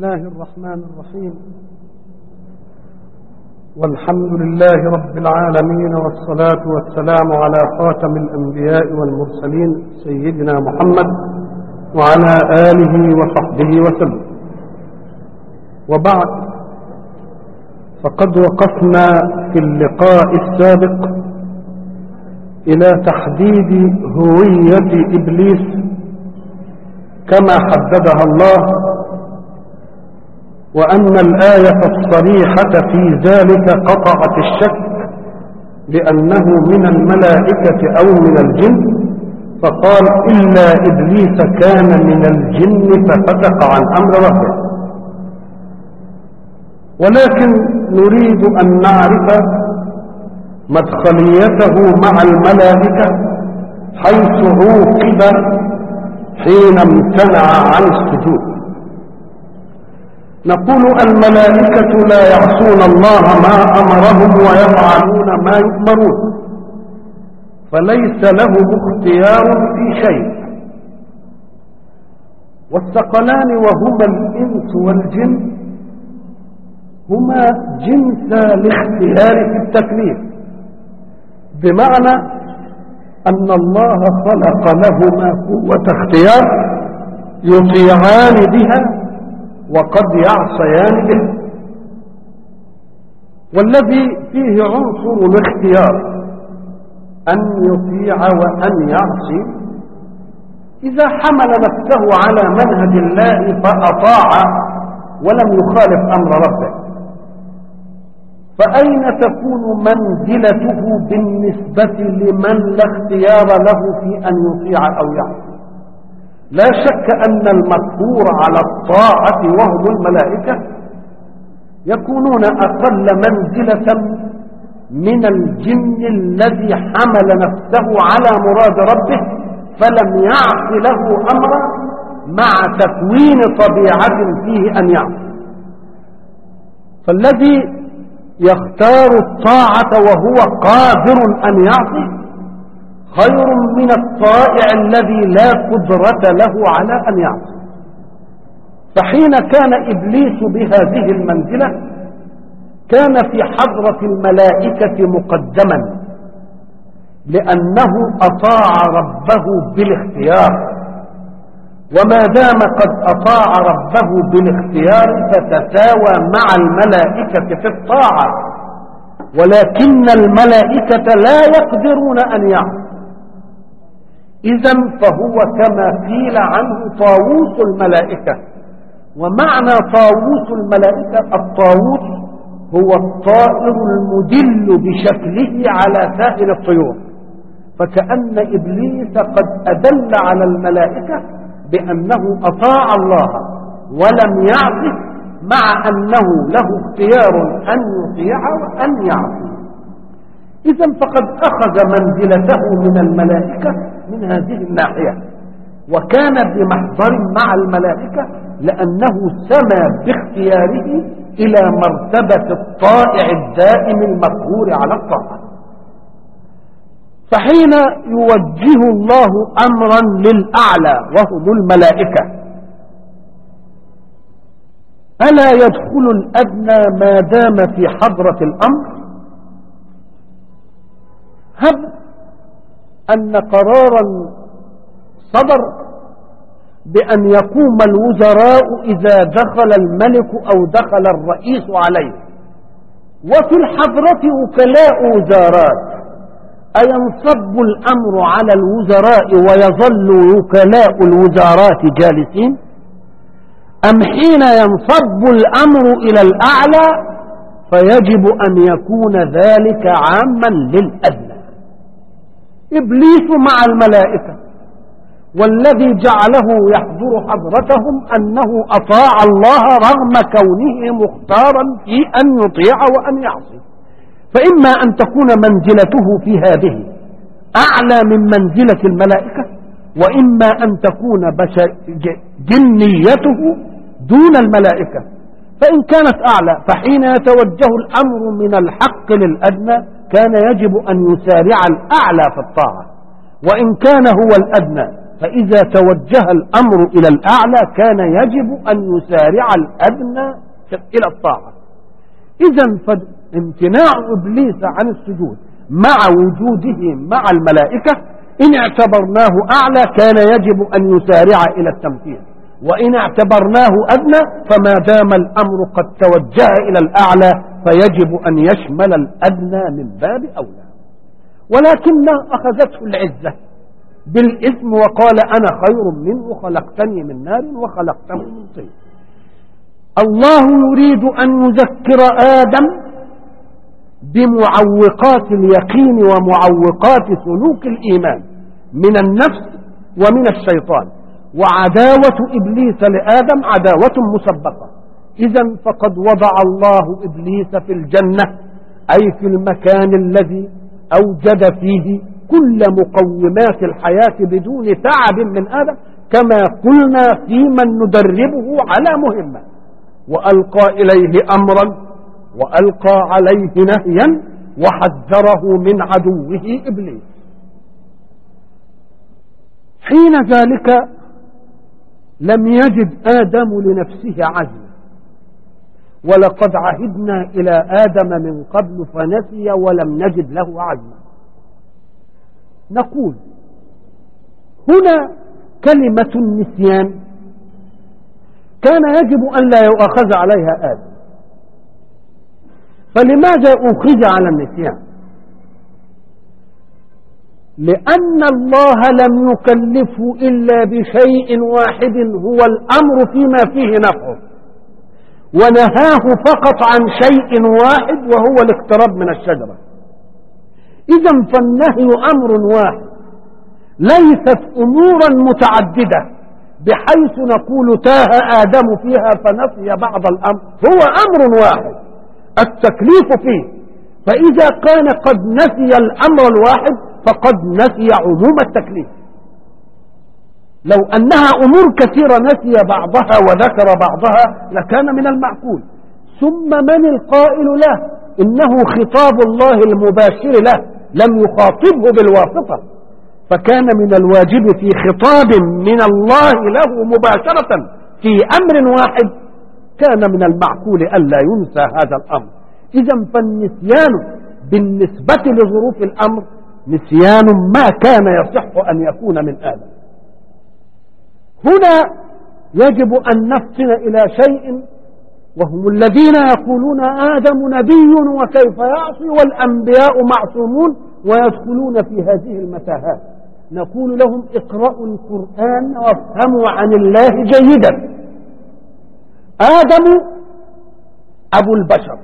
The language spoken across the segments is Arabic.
الله الرحمن الرحيم، والحمد لله رب العالمين، والصلاة والسلام على خاتم الأنبياء والمرسلين سيدنا محمد وعلى آله وصحبه وسلم. وبعد، فقد وقفنا في اللقاء السابق إلى تحديد هوية إبليس كما حددها الله، وأن الآية الصريحة في ذلك قطعت الشك بأنه من الملائكة أو من الجن، فقال إلا إبليس كان من الجن ففسق عن أمر ربه. ولكن نريد أن نعرف مدخليته مع الملائكة حيث عوقب حين امتنع عن السجود. نقول الملائكة لا يعصون الله ما أمرهم ويفعلون ما يؤمرون، فليس لهم اختيار في شيء. والثقلان وهما الإنس والجن هما جنس الاختيار في التكليف، بمعنى أن الله خلق لهما قوة اختيار يطيعان بها وقد يعصيان به. والذي فيه عنصر الاختيار أن يطيع وأن يعصي، إذا حمل نفسه على منهج الله فأطاع ولم يخالف أمر ربه، فأين تكون منزلته بالنسبة لمن لا اختيار له في أن يطيع أو يعصي؟ لا شك أن المقهور على الطاعة وهم الملائكة يكونون أقل منزلة من الجن الذي حمل نفسه على مراد ربه فلم يعص له أمرا مع تكوين طبيعة فيه أن يعصي. فالذي يختار الطاعة وهو قادر أن يعصي خير من الطائع الذي لا قدرة له على أن يعصي. فحين كان إبليس بهذه المنزلة كان في حضرة الملائكة مقدما، لأنه أطاع ربه بالاختيار، وما دام قد أطاع ربه بالاختيار فتساوى مع الملائكة في الطاعة، ولكن الملائكة لا يقدرون أن يعصوا. إذن فهو كما قيل عنه طاووس الملائكة. ومعنى طاووس الملائكة الطاووس هو الطائر المدل بشكله على سائر الطيور، فكأن إبليس قد أدل على الملائكة بأنه أطاع الله ولم يعصه، مع أنه له اختيار أن يطيع وأن يعصي. إذن فقد أخذ منزلته من الملائكة من هذه الناحية، وكان بمحضر مع الملائكة لأنه سمى باختياره إلى مرتبة الطائع الدائم المقهور على الطاعة. فحين يوجه الله أمرا للأعلى وهم الملائكة، ألا يدخل الأدنى ما دام في حضرة الأمر؟ هب أن قرارا صدر بأن يقوم الوزراء إذا دخل الملك أو دخل الرئيس عليه، وفي الحضرة وكلاء وزارات، أينصب الأمر على الوزراء ويظل وكلاء الوزارات جالسين؟ أم حين ينصب الأمر إلى الأعلى فيجب أن يكون ذلك عاما للأدنى؟ إبليس مع الملائكة، والذي جعله يحضر حضرتهم أنه أطاع الله رغم كونه مختارا في أن يطيع وأن يعصي. فإما أن تكون منزلته في هذه أعلى من منزلة الملائكة، وإما أن تكون جنيته دون الملائكة. فإن كانت أعلى فحين يتوجه الأمر من الحق للأدنى كان يجب أن يسارع الأعلى في الطاعة، وإن كان هو الأدنى فإذا توجه الأمر إلى الأعلى كان يجب أن يسارع الأدنى إلى الطاعة. إذا فامتناع إبليس عن السجود مع وجوده مع الملائكة إن اعتبرناه أعلى كان يجب أن يسارع إلى التمثيل، وإن اعتبرناه أدنى فما دام الأمر قد توجه إلى الأعلى فيجب أن يشمل الأدنى من باب أولى. ولكنه أخذته العزة بالإثم وقال أنا خير منه خلقتني من نار وخلقته من طين. الله يريد أن يذكر آدم بمعوقات اليقين ومعوقات سلوك الإيمان من النفس ومن الشيطان، وعداوة إبليس لآدم عداوة مسبقة. إذن فقد وضع الله إبليس في الجنة أي في المكان الذي أوجد فيه كل مقومات الحياة بدون تعب من آدم، كما قلنا في من ندربه على مهمة، وألقى إليه أمرا وألقى عليه نهيا وحذره من عدوه إبليس. حين ذلك لم يجد آدم لنفسه عزما، ولقد عهدنا إلى آدم من قبل فنسي ولم نجد له عزما. نقول هنا كلمة النسيان كان يجب أن لا يؤاخذ عليها آدم، فلماذا أخذ على النسيان؟ لأن الله لم يكلفه إلا بشيء واحد هو الأمر فيما فيه نفعه، ونهاه فقط عن شيء واحد وهو الاقتراب من الشجرة. إذن فالنهي أمر واحد، ليست أمورا متعددة بحيث نقول تاه آدم فيها فنسي بعض الأمر، هو أمر واحد التكليف فيه. فإذا كان قد نسي الأمر الواحد فقد نسي عموم التكليف. لو أنها أمور كثيرة نسي بعضها وذكر بعضها لكان من المعقول. ثم من القائل له إنه خطاب الله المباشر له، لم يخاطبه بالواسطة، فكان من الواجب في خطاب من الله له مباشرة في أمر واحد كان من المعقول ألا ينسى هذا الأمر. إذن فالنسيان بالنسبة لظروف الأمر نسيان ما كان يصح أن يكون من آدم. هنا يجب أن نفطن إلى شيء، وهم الذين يقولون آدم نبي وكيف يعصي والأنبياء معصومون ويدخلون في هذه المتاهات. نقول لهم اقرأوا القرآن وافهموا عن الله جيدا. آدم أبو البشر،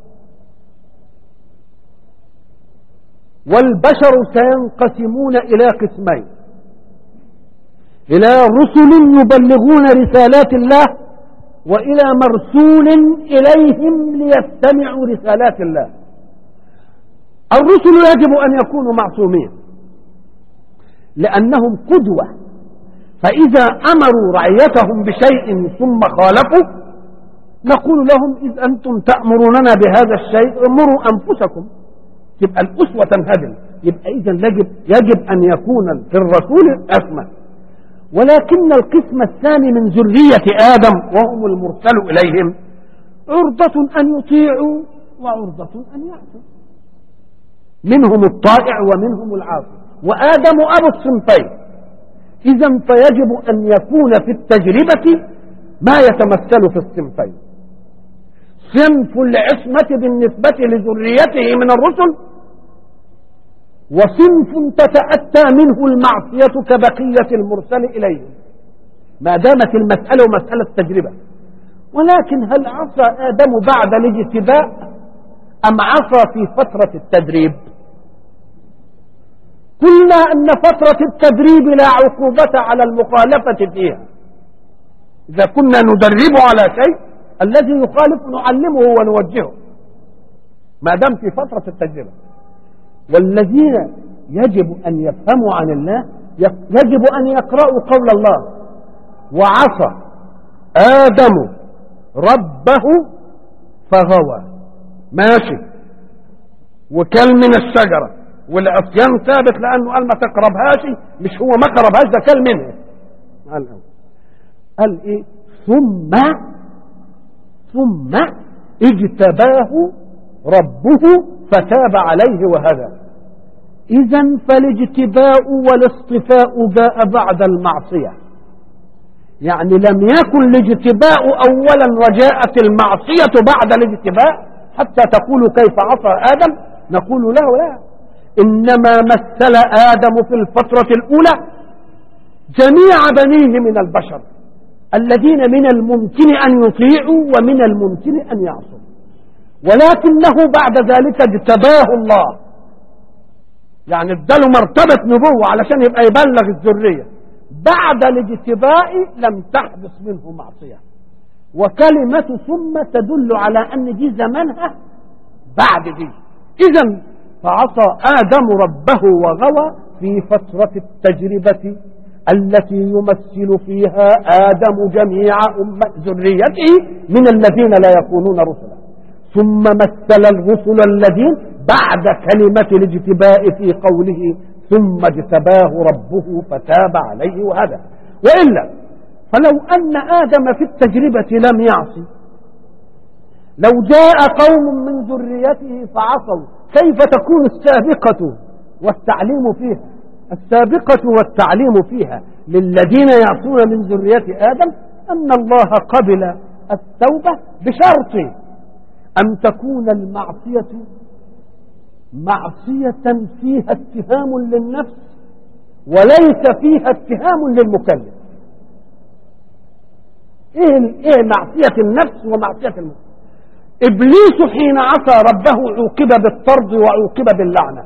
والبشر سينقسمون إلى قسمين: إلى رسل يبلغون رسالات الله، وإلى مرسول إليهم ليستمعوا رسالات الله. الرسل يجب أن يكونوا معصومين لأنهم قدوة، فإذا أمروا رعيتهم بشيء ثم خالفوا نقول لهم إذ أنتم تأمروننا بهذا الشيء امروا أنفسكم، تبقى الأسوة تنهدم. يبقى إذن يجب أن يكون في الرسول أسمى. ولكن القسم الثاني من ذرية آدم وهم المرسل إليهم عرضة أن يطيعوا وعرضة أن يعصوا، منهم الطائع ومنهم العاصي، وآدم أبو الصنفين. إذن فيجب أن يكون في التجربة ما يتمثل في الصنفين: صنف العصمة بالنسبة لذريته من الرسل، وصنف تتأتى منه المعصية كبقية المرسل إليه، ما دامت المسألة مسألة تجربة. ولكن هل عصى آدم بعد الاجتباء أم عصى في فترة التدريب؟ قلنا أن فترة التدريب لا عقوبة على المخالفة فيها. إذا كنا ندربه على شيء الذي يخالف نعلمه ونوجهه ما دام في فترة التجربة. والذين يجب أن يفهموا عن الله يجب أن يقرأوا قول الله: وعصى آدم ربه فغوى. ماشي، وكل من الشجرة والعصيان ثابت لأنه قال ما تقربهاش، مش هو ما قربهاش، ده كل منها. قال إيه؟ ثم اجتباه ربه فتاب عليه وهدى. إذن فالاجتباء والاصطفاء جاء بعد المعصية، يعني لم يكن الاجتباء أولا وجاءت المعصية بعد الاجتباء حتى تقول كيف عصى آدم، نقول لا، إنما مثل آدم في الفترة الأولى جميع بنيه من البشر الذين من الممكن أن يطيعوا ومن الممكن أن يعصوا، ولكنه بعد ذلك اجتباه الله، يعني اداله مرتبة نبوة علشان يبقى يبلغ الذرية. بعد الاجتباء لم تحدث منه معصية، وكلمة ثم تدل على أن دي زمنها بعد دي. إذن فعصى آدم ربه وغوى في فترة التجربة التي يمثل فيها آدم جميع ذريته من الذين لا يكونون رسلا، ثم مثل الرسل الذين بعد كلمة الاجتباء في قوله ثم اجتباه ربه فتاب عليه وهدى. وإلا فلو أن آدم في التجربة لم يعصي، لو جاء قوم من ذريته فعصوا، كيف تكون السابقة والتعليم فيها؟ السابقة والتعليم فيها للذين يعصون من ذرية آدم أن الله قبل التوبة بشرط أن تكون المعصية معصية فيها اتهام للنفس وليس فيها اتهام للمكلف. ايه معصية النفس ومعصية المكلف؟ إبليس حين عصى ربه عوقب بالطرد وعوقب باللعنة،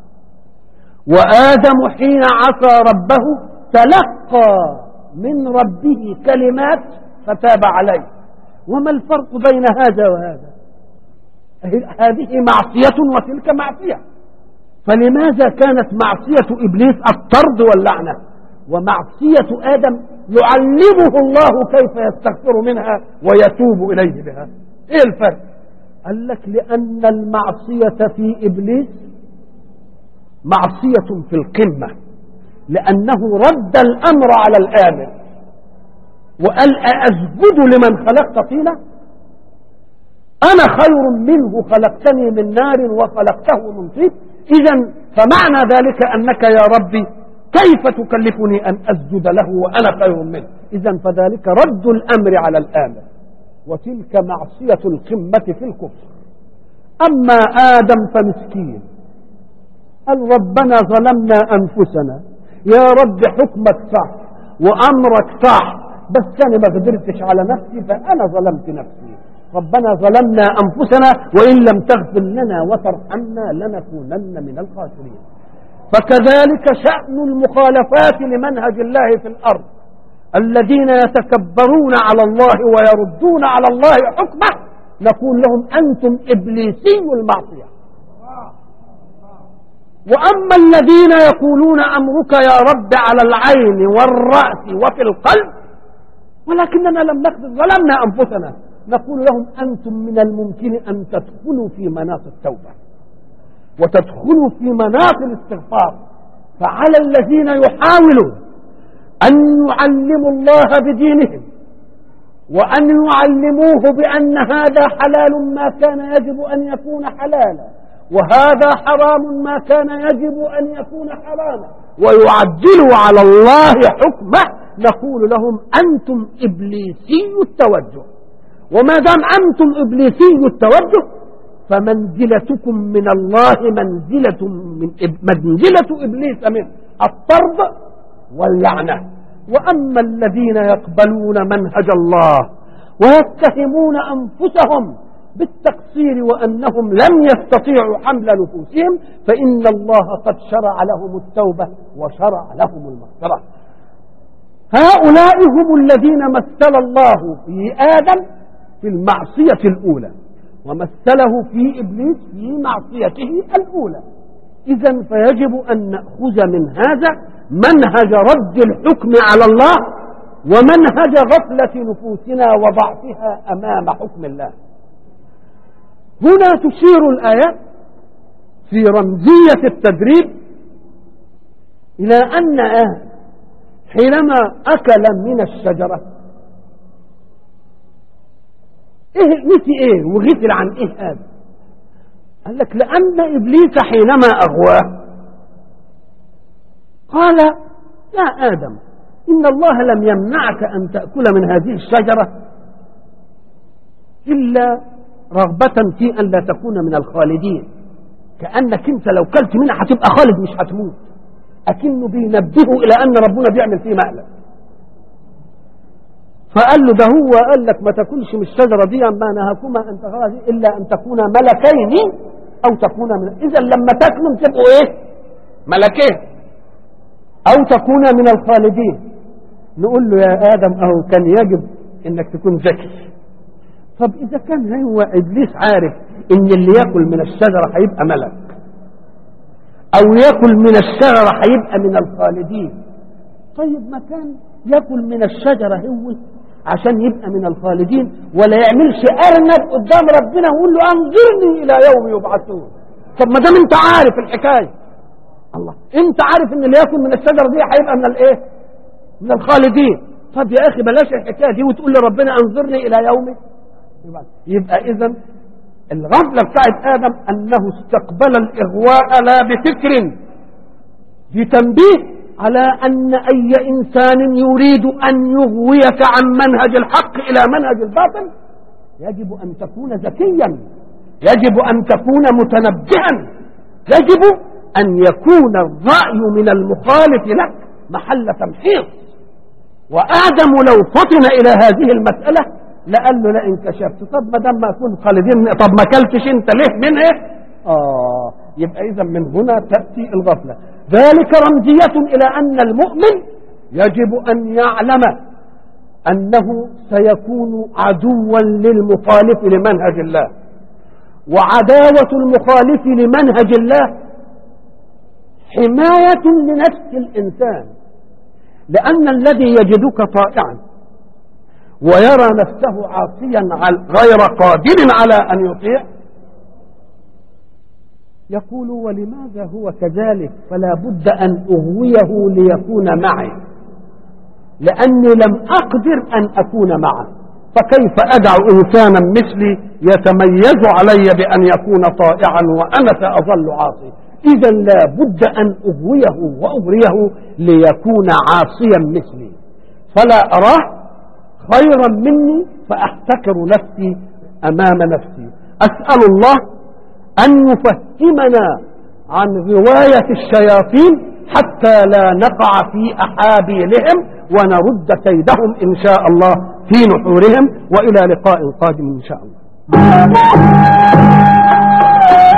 وآدم حين عصى ربه تلقى من ربه كلمات فتاب عليه. وما الفرق بين هذا وهذا؟ هذه معصية وتلك معصية، فلماذا كانت معصية إبليس الطرد واللعنة ومعصية آدم يعلمه الله كيف يستغفر منها ويتوب إليه بها؟ إيه الفرق؟ قال لك لأن المعصية في إبليس معصية في القمة، لأنه رد الأمر على الآمر وقال أسجد لمن خلقت طينا، أنا خير منه خلقتني من نار وخلقته من طين. إذن فمعنى ذلك أنك يا ربي كيف تكلفني أن أسجد له وأنا خير منه؟ إذن فذلك رد الأمر على الآمر، وتلك معصية القمة في الكفر. أما آدم فمسكين قال ربنا ظلمنا أنفسنا، يا رب حكمك صح وأمرك صح، بس أنا ما قدرتش على نفسي فأنا ظلمت نفسي، ربنا ظلمنا أنفسنا وإن لم تغفر لنا وترحمنا لنكونن من الخاسرين. فكذلك شأن المخالفات لمنهج الله في الأرض، الذين يتكبرون على الله ويردون على الله حكمه نقول لهم أنتم إبليسي المعصية. وأما الذين يقولون أمرك يا رب على العين والرأس وفي القلب ولكننا لم نقدر ظلمنا أنفسنا، نقول لهم أنتم من الممكن أن تدخلوا في مناط التوبة وتدخلوا في مناط الاستغفار. فعلى الذين يحاولون أن يعلموا الله بدينهم وأن يعلموه بأن هذا حلال ما كان يجب أن يكون حلالا وهذا حرام ما كان يجب أن يكون حراما ويعدلوا على الله حكمه، نقول لهم أنتم إبليسي التوجه. وما دام أنتم إبليسي التوجه فمنزلتكم من الله منزلة إبليس من الطرد واللعنة. وأما الذين يقبلون منهج الله ويتهمون أنفسهم بالتقصير وأنهم لم يستطيعوا حمل نفوسهم فإن الله قد شرع لهم التوبة وشرع لهم المغفرة. هؤلاء هم الذين مثل الله في آدم في المعصية الأولى ومثله في إبليس في معصيته الأولى. إذن فيجب أن نأخذ من هذا منهج رد الحكم على الله ومنهج غفلة نفوسنا وضعفها أمام حكم الله. هنا تشير الآيات في رمزية التدريب إلى أن حينما أكل من الشجرة نسي وغفل عن هذا؟ قال لك لأن إبليس حينما أغواه قال يا آدم إن الله لم يمنعك أن تأكل من هذه الشجرة إلا رغبة في أن لا تكون من الخالدين، كأنك أنت لو كلت منها هتبقى خالد مش هتموت، أكنه بينبهه إلى أن ربنا بيعمل فيه مقلب. فقال له ده هو قال لك ما تاكلش من الشجرة دي ما نهاكما أن تخرجا إلا أن تكونا ملكين أو تكونا من، إذا لما تاكلوا تبقوا ملكين أو تكونا من الخالدين. نقول له يا آدم أهو كان يجب إنك تكون ذكي. طب إذا كان هو إبليس عارف إن اللي يأكل من الشجرة هيبقى ملك أو يأكل من الشجرة هيبقى من الخالدين، طيب ما كان يأكل من الشجرة هو عشان يبقى من الخالدين ولا يعملش أرنب قدام ربنا ويقول له أنظرني إلى يوم يبعثون؟ طب ما دام أنت عارف الحكاية، الله أنت عارف إن اللي يأكل من الشجرة دي هيبقى من من الخالدين، طب يا أخي بلاش الحكاية دي وتقول لربنا أنظرني إلى يوم. يبقى إذن الغفلة بتاعت آدم أنه استقبل الإغواء لا بفكر، في تنبيه على أن أي إنسان يريد أن يغويك عن منهج الحق إلى منهج الباطل يجب أن تكون ذكيا، يجب أن تكون متنبها، يجب أن يكون الرأي من المخالف لك محل تمحيص. وآدم لو فطن إلى هذه المسألة لقال له لا انكشفت، طب ما دام ما اكون خالدين طب ما كلتش انت ليه من يبقى اذا من هنا تأتي الغفلة. ذلك رمزية الى ان المؤمن يجب ان يعلم انه سيكون عدوا للمخالف لمنهج الله، وعداوة المخالف لمنهج الله حماية لنفس الانسان، لان الذي يجدك طائعا ويرى نفسه عاصيا غير قادر على أن يطيع يقول ولماذا هو كذلك؟ فلا بد أن أغويه ليكون معي، لأني لم أقدر أن أكون معه، فكيف أدع إنسانا مثلي يتميز علي بأن يكون طائعا وأنا سأظل عاصي؟ إذا لا بد أن أغويه وأغريه ليكون عاصيا مثلي، فلا أراه خيرا مني فأحتكر نفسي أمام نفسي. أسأل الله أن يفهمنا عن غواية الشياطين حتى لا نقع في أحابيلهم ونرد كيدهم إن شاء الله في نحورهم، وإلى لقاء قادم إن شاء الله.